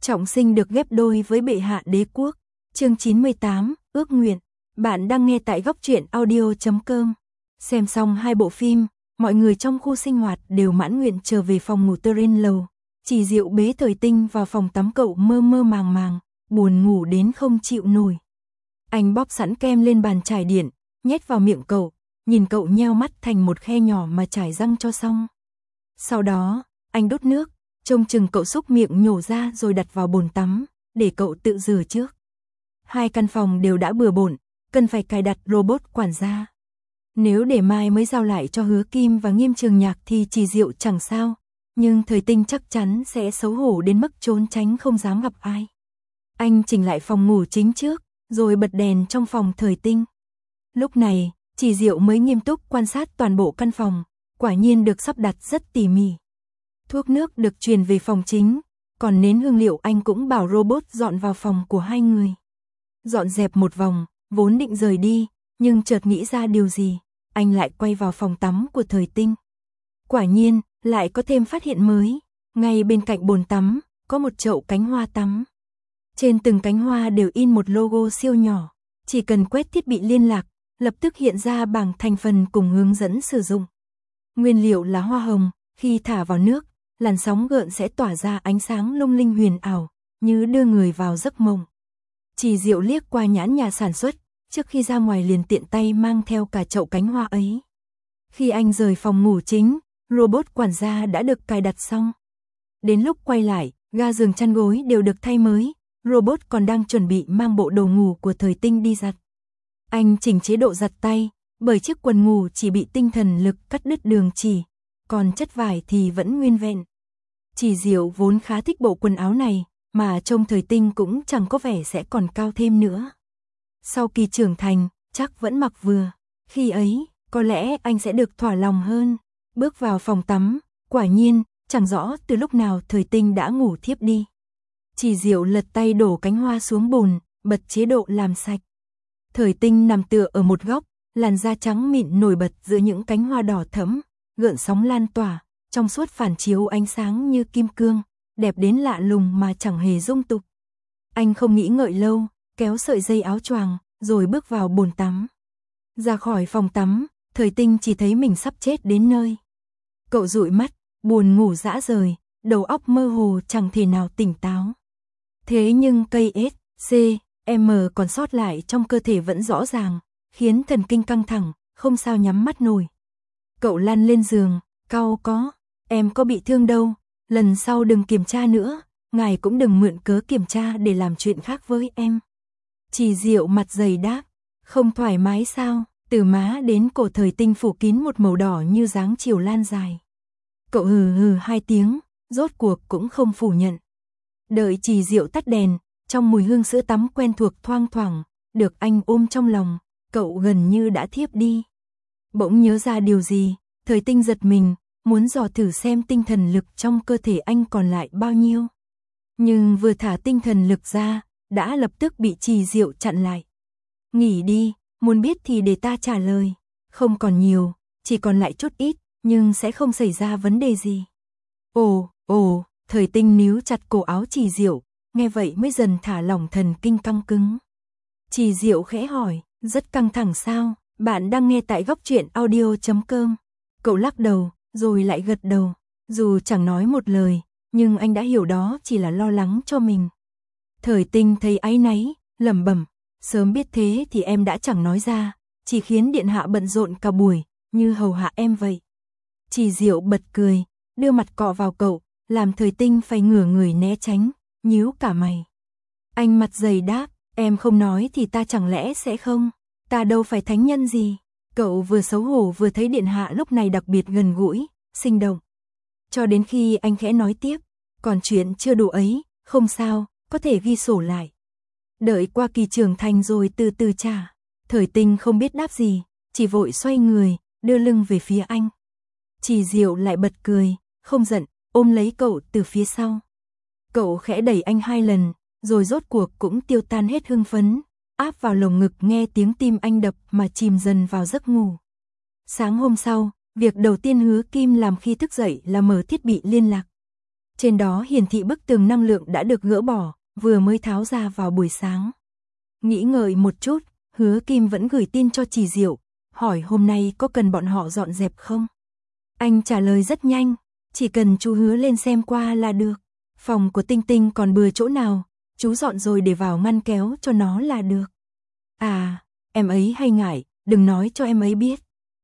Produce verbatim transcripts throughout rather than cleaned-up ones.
trọng sinh được ghép đôi với bệ hạ đế quốc. Chương chín mươi tám, ước nguyện. Bạn đang nghe tại góc truyện audio chấm com. Xem xong hai bộ phim, mọi người trong khu sinh hoạt đều mãn nguyện trở về phòng ngủ Terrain lầu. Chỉ Diệu bế Thời Tinh vào phòng tắm, cậu mơ mơ màng màng, buồn ngủ đến không chịu nổi. Anh bóp sẵn kem lên bàn chải điện, nhét vào miệng cậu, nhìn cậu nheo mắt thành một khe nhỏ mà chải răng cho xong. Sau đó, anh đút nước, trông chừng cậu xúc miệng nhổ ra rồi đặt vào bồn tắm, để cậu tự rửa trước. Hai căn phòng đều đã bừa bộn, cần phải cài đặt robot quản gia. Nếu để mai mới giao lại cho Hứa Kim và Nghiêm Trường Nhạc thì Chỉ Diệu chẳng sao, nhưng Thời Tinh chắc chắn sẽ xấu hổ đến mức trốn tránh không dám gặp ai. Anh chỉnh lại phòng ngủ chính trước, rồi bật đèn trong phòng Thời Tinh. Lúc này, Chỉ Diệu mới nghiêm túc quan sát toàn bộ căn phòng, quả nhiên được sắp đặt rất tỉ mỉ. Thuốc nước được truyền về phòng chính, còn nến hương liệu anh cũng bảo robot dọn vào phòng của hai người. Dọn dẹp một vòng, vốn định rời đi, nhưng chợt nghĩ ra điều gì, anh lại quay vào phòng tắm của Thời Tinh. Quả nhiên, lại có thêm phát hiện mới, ngay bên cạnh bồn tắm, có một chậu cánh hoa tắm. Trên từng cánh hoa đều in một logo siêu nhỏ, chỉ cần quét thiết bị liên lạc, lập tức hiện ra bảng thành phần cùng hướng dẫn sử dụng. Nguyên liệu là hoa hồng, khi thả vào nước, làn sóng gợn sẽ tỏa ra ánh sáng lung linh huyền ảo, như đưa người vào giấc mộng. Chỉ Diệu liếc qua nhãn nhà sản xuất, trước khi ra ngoài liền tiện tay mang theo cả chậu cánh hoa ấy. Khi anh rời phòng ngủ chính, robot quản gia đã được cài đặt xong. Đến lúc quay lại, ga giường chăn gối đều được thay mới, robot còn đang chuẩn bị mang bộ đồ ngủ của Thời Tinh đi giặt. Anh chỉnh chế độ giặt tay, bởi chiếc quần ngủ chỉ bị tinh thần lực cắt đứt đường chỉ, còn chất vải thì vẫn nguyên vẹn. Chỉ Diệu vốn khá thích bộ quần áo này, mà trông Thời Tinh cũng chẳng có vẻ sẽ còn cao thêm nữa. Sau kỳ trưởng thành, chắc vẫn mặc vừa, khi ấy, có lẽ anh sẽ được thỏa lòng hơn. Bước vào phòng tắm, quả nhiên, chẳng rõ từ lúc nào Thời Tinh đã ngủ thiếp đi. Chỉ Diệu lật tay đổ cánh hoa xuống bồn, bật chế độ làm sạch. Thời Tinh nằm tựa ở một góc, làn da trắng mịn nổi bật giữa những cánh hoa đỏ thẫm, gợn sóng lan tỏa, trong suốt phản chiếu ánh sáng như kim cương, đẹp đến lạ lùng mà chẳng hề dung tục. Anh không nghĩ ngợi lâu, kéo sợi dây áo choàng, rồi bước vào bồn tắm. Ra khỏi phòng tắm, Thời Tinh chỉ thấy mình sắp chết đến nơi. Cậu dụi mắt, buồn ngủ rã rời, đầu óc mơ hồ chẳng thể nào tỉnh táo. Thế nhưng cây S, C, M còn sót lại trong cơ thể vẫn rõ ràng, khiến thần kinh căng thẳng, không sao nhắm mắt nổi. Cậu lăn lên giường, cau có, em có bị thương đâu, lần sau đừng kiểm tra nữa, ngài cũng đừng mượn cớ kiểm tra để làm chuyện khác với em. Chỉ Diệu mặt dày đáp, không thoải mái sao, từ má đến cổ Thời Tinh phủ kín một màu đỏ như dáng chiều lan dài. Cậu hừ hừ hai tiếng, rốt cuộc cũng không phủ nhận. Đợi Chỉ Diệu tắt đèn, trong mùi hương sữa tắm quen thuộc thoang thoảng, được anh ôm trong lòng, cậu gần như đã thiếp đi. Bỗng nhớ ra điều gì, Thời Tinh giật mình, muốn dò thử xem tinh thần lực trong cơ thể anh còn lại bao nhiêu. Nhưng vừa thả tinh thần lực ra, đã lập tức bị Chỉ Diệu chặn lại. Nghỉ đi, muốn biết thì để ta trả lời, không còn nhiều, chỉ còn lại chút ít, nhưng sẽ không xảy ra vấn đề gì. Ồ, ồ, Thời Tinh níu chặt cổ áo Chỉ Diệu, nghe vậy mới dần thả lỏng thần kinh căng cứng. Chỉ Diệu khẽ hỏi, rất căng thẳng sao, bạn đang nghe tại góc truyện audio chấm com. Cậu lắc đầu, rồi lại gật đầu, dù chẳng nói một lời, nhưng anh đã hiểu đó chỉ là lo lắng cho mình. Thời Tinh thấy áy náy, lẩm bẩm, sớm biết thế thì em đã chẳng nói ra, chỉ khiến điện hạ bận rộn cả buổi, như hầu hạ em vậy. Chỉ Diệu bật cười, đưa mặt cọ vào cậu, làm Thời Tinh phải ngửa người né tránh, nhíu cả mày. Anh mặt dày đáp, em không nói thì ta chẳng lẽ sẽ không, ta đâu phải thánh nhân gì. Cậu vừa xấu hổ vừa thấy điện hạ lúc này đặc biệt gần gũi, sinh động. Cho đến khi anh khẽ nói tiếp, còn chuyện chưa đủ ấy, không sao, có thể ghi sổ lại. Đợi qua kỳ trưởng thành rồi từ từ trả. Thời Tinh không biết đáp gì, chỉ vội xoay người, đưa lưng về phía anh. Chỉ Diệu lại bật cười, không giận, ôm lấy cậu từ phía sau. Cậu khẽ đẩy anh hai lần, rồi rốt cuộc cũng tiêu tan hết hưng phấn, áp vào lồng ngực nghe tiếng tim anh đập mà chìm dần vào giấc ngủ. Sáng hôm sau, việc đầu tiên Hứa Kim làm khi thức dậy là mở thiết bị liên lạc. Trên đó hiển thị bức tường năng lượng đã được gỡ bỏ, vừa mới tháo ra vào buổi sáng. Nghĩ ngợi một chút, Hứa Kim vẫn gửi tin cho Chỉ Diệu, hỏi hôm nay có cần bọn họ dọn dẹp không? Anh trả lời rất nhanh, chỉ cần chú Hứa lên xem qua là được. Phòng của Tinh Tinh còn bừa chỗ nào, chú dọn rồi để vào ngăn kéo cho nó là được. À, em ấy hay ngại, đừng nói cho em ấy biết.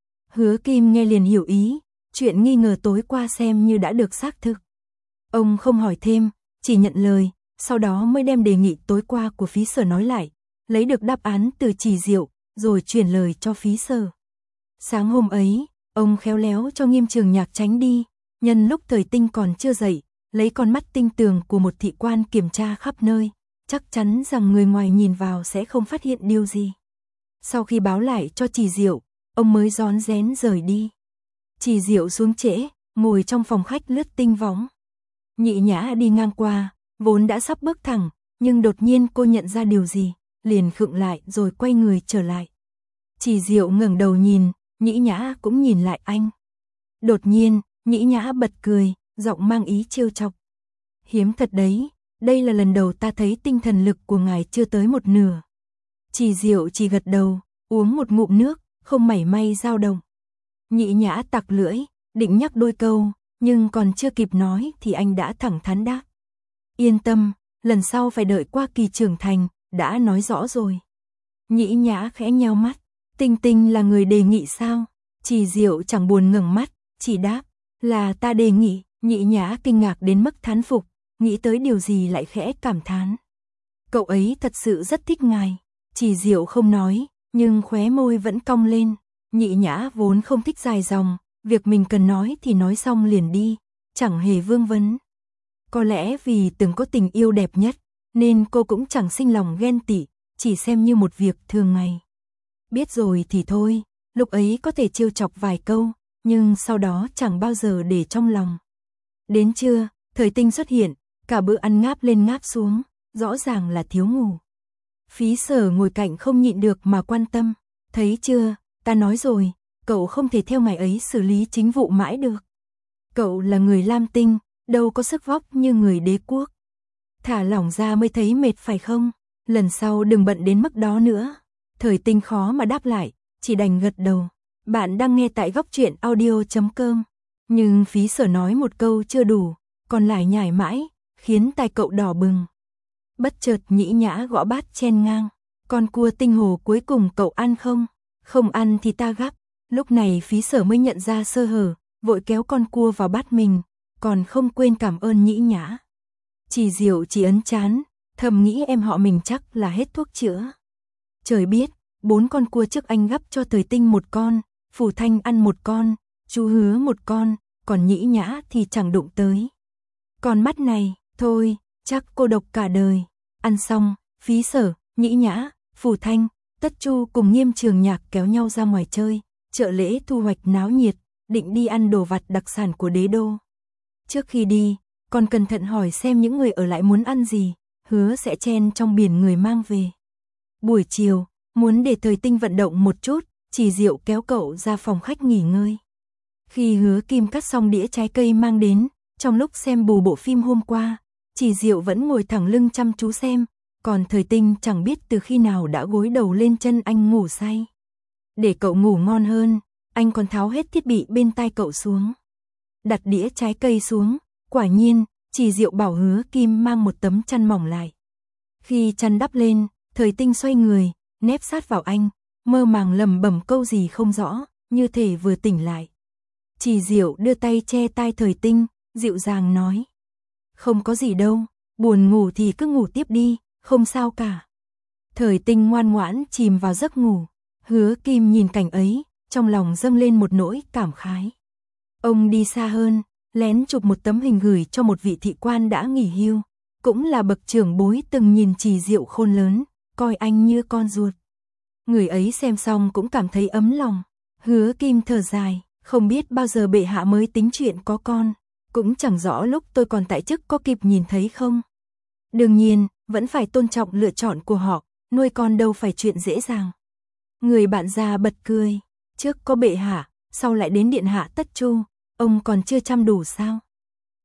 Hứa Kim nghe liền hiểu ý, chuyện nghi ngờ tối qua xem như đã được xác thực. Ông không hỏi thêm, chỉ nhận lời, sau đó mới đem đề nghị tối qua của Phí Sở nói lại, lấy được đáp án từ Chỉ Diệu, rồi chuyển lời cho Phí Sở. Sáng hôm ấy, ông khéo léo cho Nghiêm Trường Nhạc tránh đi, nhân lúc Thời Tinh còn chưa dậy, lấy con mắt tinh tường của một thị quan kiểm tra khắp nơi, chắc chắn rằng người ngoài nhìn vào sẽ không phát hiện điều gì. Sau khi báo lại cho Chỉ Diệu, ông mới rón rén rời đi. Chỉ Diệu xuống trễ, ngồi trong phòng khách lướt tinh võng. Nhị Nhã đi ngang qua, vốn đã sắp bước thẳng, nhưng đột nhiên cô nhận ra điều gì, liền khựng lại rồi quay người trở lại. Chỉ Diệu ngẩng đầu nhìn, Nhĩ Nhã cũng nhìn lại anh. Đột nhiên, Nhĩ Nhã bật cười, giọng mang ý trêu chọc. Hiếm thật đấy, đây là lần đầu ta thấy tinh thần lực của ngài chưa tới một nửa. Chỉ Diệu chỉ gật đầu, uống một ngụm nước, không mảy may dao động. Nhĩ Nhã tặc lưỡi, định nhắc đôi câu, nhưng còn chưa kịp nói thì anh đã thẳng thắn đáp. Yên tâm, lần sau phải đợi qua kỳ trưởng thành, đã nói rõ rồi. Nhĩ Nhã khẽ nheo mắt, Tinh Tinh là người đề nghị sao? Chỉ Diệu chẳng buồn ngẩng mắt, chỉ đáp, là ta đề nghị. Nhĩ Nhã kinh ngạc đến mức thán phục, nghĩ tới điều gì lại khẽ cảm thán. Cậu ấy thật sự rất thích ngài. Chỉ Diệu không nói, nhưng khóe môi vẫn cong lên. Nhĩ Nhã vốn không thích dài dòng, việc mình cần nói thì nói xong liền đi, chẳng hề vương vấn. Có lẽ vì từng có tình yêu đẹp nhất, nên cô cũng chẳng sinh lòng ghen tị, chỉ xem như một việc thường ngày. Biết rồi thì thôi, lúc ấy có thể trêu chọc vài câu, nhưng sau đó chẳng bao giờ để trong lòng. Đến trưa, Thời Tinh xuất hiện, cả bữa ăn ngáp lên ngáp xuống, rõ ràng là thiếu ngủ. Phí Sở ngồi cạnh không nhịn được mà quan tâm, thấy chưa, ta nói rồi, cậu không thể theo ngài ấy xử lý chính vụ mãi được. Cậu là người Lam Tinh, đâu có sức vóc như người Đế Quốc. Thả lỏng ra mới thấy mệt phải không? Lần sau đừng bận đến mức đó nữa. Thời Tinh khó mà đáp lại, chỉ đành gật đầu. Bạn đang nghe tại góc truyện audio chấm com. Nhưng Phí Sở nói một câu chưa đủ, còn lại nhải mãi, khiến tai cậu đỏ bừng. Bất chợt Nhĩ Nhã gõ bát chen ngang. Con cua tinh hồ cuối cùng cậu ăn không? Không ăn thì ta gắp. Lúc này Phí Sở mới nhận ra sơ hở, vội kéo con cua vào bát mình, còn không quên cảm ơn Nhĩ Nhã. Chỉ Diệu chỉ ấn chán, thầm nghĩ em họ mình chắc là hết thuốc chữa. Trời biết, bốn con cua trước anh gắp cho Thời Tinh một con, Phủ Thanh ăn một con, chú Hứa một con, còn Nhĩ Nhã thì chẳng đụng tới. Còn mắt này, thôi, chắc cô độc cả đời. Ăn xong, Phí Sở, Nhĩ Nhã, Phủ Thanh, Tất Chu cùng Nghiêm Trường Nhạc kéo nhau ra ngoài chơi, chợ lễ thu hoạch náo nhiệt, định đi ăn đồ vặt đặc sản của đế đô. Trước khi đi, còn cẩn thận hỏi xem những người ở lại muốn ăn gì, hứa sẽ chen trong biển người mang về. Buổi chiều, muốn để Thời Tinh vận động một chút, Chỉ Diệu kéo cậu ra phòng khách nghỉ ngơi. Khi Hứa Kim cắt xong đĩa trái cây mang đến, trong lúc xem bù bộ phim hôm qua, Chỉ Diệu vẫn ngồi thẳng lưng chăm chú xem, còn Thời Tinh chẳng biết từ khi nào đã gối đầu lên chân anh ngủ say. Để cậu ngủ ngon hơn, anh còn tháo hết thiết bị bên tai cậu xuống. Đặt đĩa trái cây xuống, quả nhiên, Chỉ Diệu bảo Hứa Kim mang một tấm chăn mỏng lại. Khi chăn đắp lên, Thời Tinh xoay người, nép sát vào anh, mơ màng lẩm bẩm câu gì không rõ, như thể vừa tỉnh lại. Chỉ Diệu đưa tay che tai Thời Tinh, dịu dàng nói. Không có gì đâu, buồn ngủ thì cứ ngủ tiếp đi, không sao cả. Thời Tinh ngoan ngoãn chìm vào giấc ngủ. Hứa Kim nhìn cảnh ấy, trong lòng dâng lên một nỗi cảm khái. Ông đi xa hơn, lén chụp một tấm hình gửi cho một vị thị quan đã nghỉ hưu, cũng là bậc trưởng bối từng nhìn Chỉ Diệu khôn lớn, coi anh như con ruột. Người ấy xem xong cũng cảm thấy ấm lòng. Hứa Kim thở dài, không biết bao giờ bệ hạ mới tính chuyện có con, cũng chẳng rõ lúc tôi còn tại chức có kịp nhìn thấy không. Đương nhiên, vẫn phải tôn trọng lựa chọn của họ, nuôi con đâu phải chuyện dễ dàng. Người bạn già bật cười, trước có bệ hạ, sau lại đến điện hạ Tất Chu, ông còn chưa chăm đủ sao?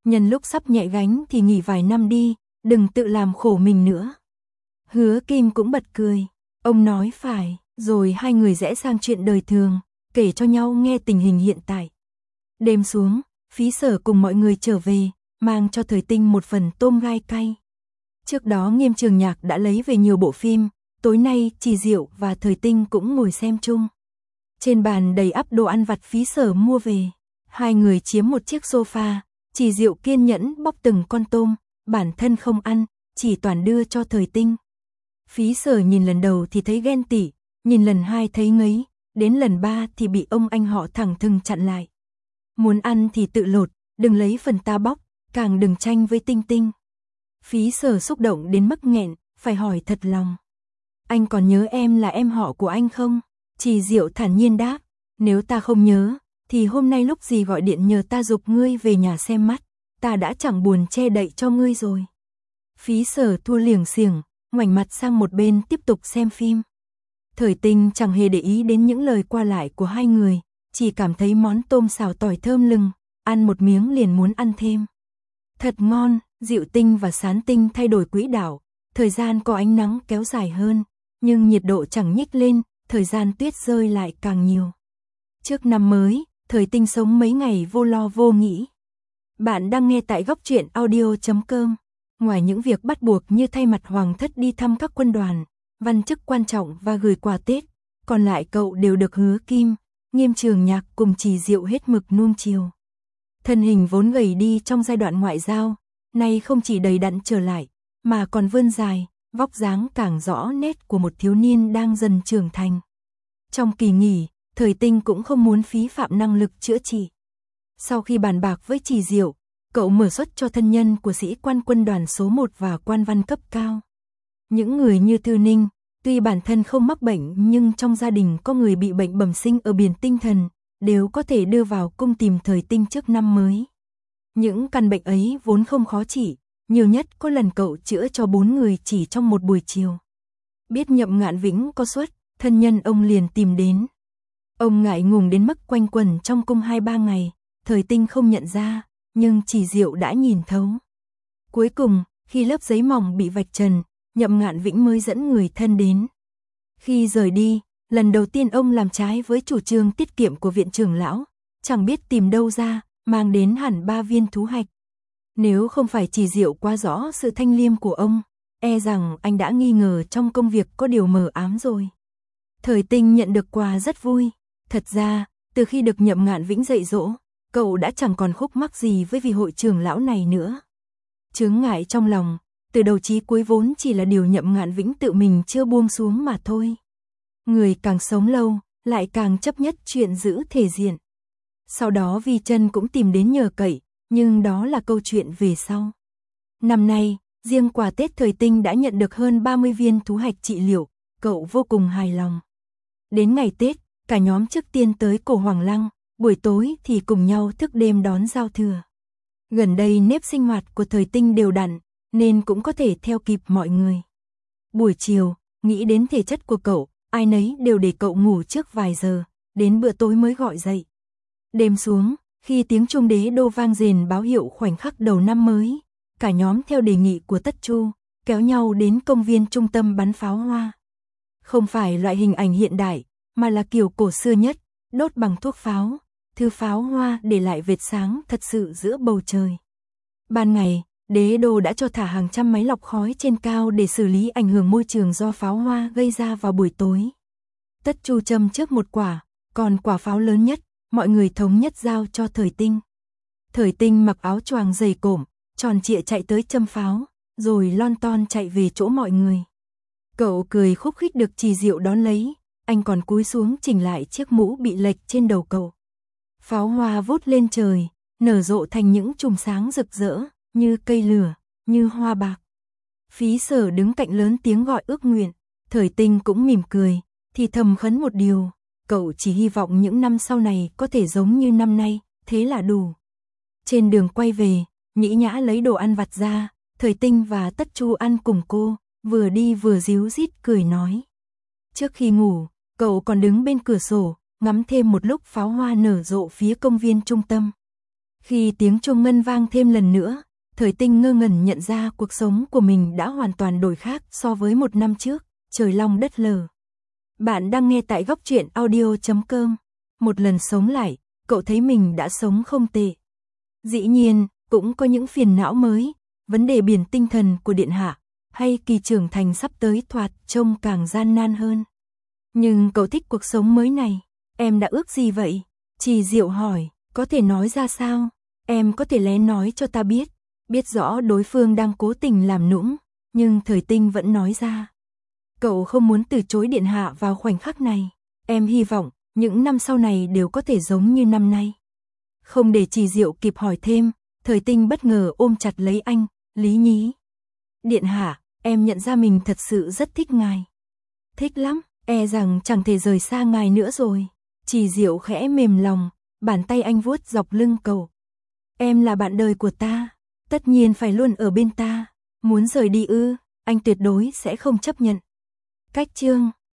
Nhân lúc sắp nhẹ gánh thì nghỉ vài năm đi, đừng tự làm khổ mình nữa. Hứa Kim cũng bật cười. Ông nói phải, rồi hai người rẽ sang chuyện đời thường, kể cho nhau nghe tình hình hiện tại. Đêm xuống, Phí Sở cùng mọi người trở về, mang cho Thời Tinh một phần tôm gai cay. Trước đó Nghiêm Trường Nhạc đã lấy về nhiều bộ phim, tối nay Chỉ Diệu và Thời Tinh cũng ngồi xem chung. Trên bàn đầy ắp đồ ăn vặt Phí Sở mua về, hai người chiếm một chiếc sofa, Chỉ Diệu kiên nhẫn bóc từng con tôm, bản thân không ăn, chỉ toàn đưa cho Thời Tinh. Phí Sở nhìn lần đầu thì thấy ghen tị, nhìn lần hai thấy ngấy, đến lần ba thì bị ông anh họ thẳng thừng chặn lại. Muốn ăn thì tự lột, đừng lấy phần ta bóc, càng đừng tranh với Tinh Tinh. Phí Sở xúc động đến mức nghẹn, phải hỏi thật lòng. Anh còn nhớ em là em họ của anh không? Chỉ Diệu thản nhiên đáp, nếu ta không nhớ, thì hôm nay lúc gì gọi điện nhờ ta giục ngươi về nhà xem mắt, ta đã chẳng buồn che đậy cho ngươi rồi. Phí Sở thua liềng xiềng, ngoảnh mặt sang một bên tiếp tục xem phim. Thời Tinh chẳng hề để ý đến những lời qua lại của hai người, chỉ cảm thấy món tôm xào tỏi thơm lừng, ăn một miếng liền muốn ăn thêm. Thật ngon, Diệu Tinh và Sán Tinh thay đổi quỹ đạo, thời gian có ánh nắng kéo dài hơn, nhưng nhiệt độ chẳng nhích lên, thời gian tuyết rơi lại càng nhiều. Trước năm mới, Thời Tinh sống mấy ngày vô lo vô nghĩ. Bạn đang nghe tại góc truyện audio chấm com. Ngoài những việc bắt buộc như thay mặt hoàng thất đi thăm các quân đoàn, văn chức quan trọng và gửi quà Tết, còn lại cậu đều được Hứa Kim, Nghiêm Trường Nhạc cùng Chỉ Diệu hết mực nuông chiều. Thân hình vốn gầy đi trong giai đoạn ngoại giao, nay không chỉ đầy đặn trở lại, mà còn vươn dài, vóc dáng càng rõ nét của một thiếu niên đang dần trưởng thành. Trong kỳ nghỉ, Thời Tinh cũng không muốn phí phạm năng lực chữa trị. Sau khi bàn bạc với Chỉ Diệu, cậu mở suất cho thân nhân của sĩ quan quân đoàn số một và quan văn cấp cao. Những người như Thư Ninh, tuy bản thân không mắc bệnh nhưng trong gia đình có người bị bệnh bẩm sinh ở biển tinh thần, đều có thể đưa vào cung tìm Thời Tinh trước năm mới. Những căn bệnh ấy vốn không khó trị, nhiều nhất có lần cậu chữa cho bốn người chỉ trong một buổi chiều. Biết Nhậm Ngạn Vĩnh có suất, thân nhân ông liền tìm đến. Ông ngại ngùng đến mức quanh quẩn trong cung hai ba ngày, Thời Tinh không nhận ra, nhưng Chỉ Diệu đã nhìn thấu. Cuối cùng, khi lớp giấy mỏng bị vạch trần, Nhậm Ngạn Vĩnh mới dẫn người thân đến. Khi rời đi, lần đầu tiên ông làm trái với chủ trương tiết kiệm của viện trưởng lão, chẳng biết tìm đâu ra, mang đến hẳn ba viên thú hạch. Nếu không phải Chỉ Diệu quá rõ sự thanh liêm của ông, e rằng anh đã nghi ngờ trong công việc có điều mờ ám rồi. Thời Tinh nhận được quà rất vui. Thật ra, từ khi được Nhậm Ngạn Vĩnh dạy dỗ, cậu đã chẳng còn khúc mắc gì với vị hội trưởng lão này nữa. Chướng ngại trong lòng, từ đầu chí cuối vốn chỉ là điều Nhậm Ngạn Vĩnh tự mình chưa buông xuống mà thôi. Người càng sống lâu, lại càng chấp nhất chuyện giữ thể diện. Sau đó Vi Chân cũng tìm đến nhờ cậy, nhưng đó là câu chuyện về sau. Năm nay, riêng quà Tết Thời Tinh đã nhận được hơn ba mươi viên thú hạch trị liệu, cậu vô cùng hài lòng. Đến ngày Tết, cả nhóm trước tiên tới Cổ Hoàng Lăng, buổi tối thì cùng nhau thức đêm đón giao thừa. Gần đây nếp sinh hoạt của Thời Tinh đều đặn, nên cũng có thể theo kịp mọi người. Buổi chiều, nghĩ đến thể chất của cậu, ai nấy đều để cậu ngủ trước vài giờ, đến bữa tối mới gọi dậy. Đêm xuống, khi tiếng chuông đế đô vang rền báo hiệu khoảnh khắc đầu năm mới, cả nhóm theo đề nghị của Tất Chu, kéo nhau đến công viên trung tâm bắn pháo hoa. Không phải loại hình ảnh hiện đại, mà là kiểu cổ xưa nhất, đốt bằng thuốc pháo, thứ pháo hoa để lại vệt sáng thật sự giữa bầu trời. Ban ngày, đế đô đã cho thả hàng trăm máy lọc khói trên cao để xử lý ảnh hưởng môi trường do pháo hoa gây ra vào buổi tối. Tất Chu châm trước một quả, còn quả pháo lớn nhất, mọi người thống nhất giao cho Thời Tinh. Thời Tinh mặc áo choàng dày cộm, tròn trịa chạy tới châm pháo, rồi lon ton chạy về chỗ mọi người. Cậu cười khúc khích được Chỉ Diệu đón lấy, anh còn cúi xuống chỉnh lại chiếc mũ bị lệch trên đầu cậu. Pháo hoa vút lên trời, nở rộ thành những chùm sáng rực rỡ, như cây lửa, như hoa bạc. Phí Sở đứng cạnh lớn tiếng gọi ước nguyện, Thời Tinh cũng mỉm cười, thì thầm khấn một điều, cậu chỉ hy vọng những năm sau này có thể giống như năm nay, thế là đủ. Trên đường quay về, Nhĩ Nhã lấy đồ ăn vặt ra, Thời Tinh và Tất Chu ăn cùng cô, vừa đi vừa díu dít cười nói. Trước khi ngủ, cậu còn đứng bên cửa sổ, ngắm thêm một lúc pháo hoa nở rộ phía công viên trung tâm. Khi tiếng chuông ngân vang thêm lần nữa, Thời Tinh ngơ ngẩn nhận ra cuộc sống của mình đã hoàn toàn đổi khác so với một năm trước, trời long đất lở. Bạn đang nghe tại góc truyện audio chấm com. Một lần sống lại, cậu thấy mình đã sống không tệ. Dĩ nhiên, cũng có những phiền não mới, vấn đề biển tinh thần của điện hạ, hay kỳ trưởng thành sắp tới thoạt trông càng gian nan hơn. Nhưng cậu thích cuộc sống mới này, em đã ước gì vậy? Trì Diệu hỏi, có thể nói ra sao? Em có thể lén nói cho ta biết. Biết rõ đối phương đang cố tình làm nũng, nhưng Thời Tinh vẫn nói ra. Cậu không muốn từ chối điện hạ vào khoảnh khắc này. Em hy vọng, những năm sau này đều có thể giống như năm nay. Không để Trì Diệu kịp hỏi thêm, Thời Tinh bất ngờ ôm chặt lấy anh, Lý Nhí. Điện hạ, em nhận ra mình thật sự rất thích ngài. Thích lắm, e rằng chẳng thể rời xa ngài nữa rồi. Trì Diệu khẽ mềm lòng, bàn tay anh vuốt dọc lưng cậu. Em là bạn đời của ta, tất nhiên phải luôn ở bên ta. Muốn rời đi ư, anh tuyệt đối sẽ không chấp nhận. Cách chương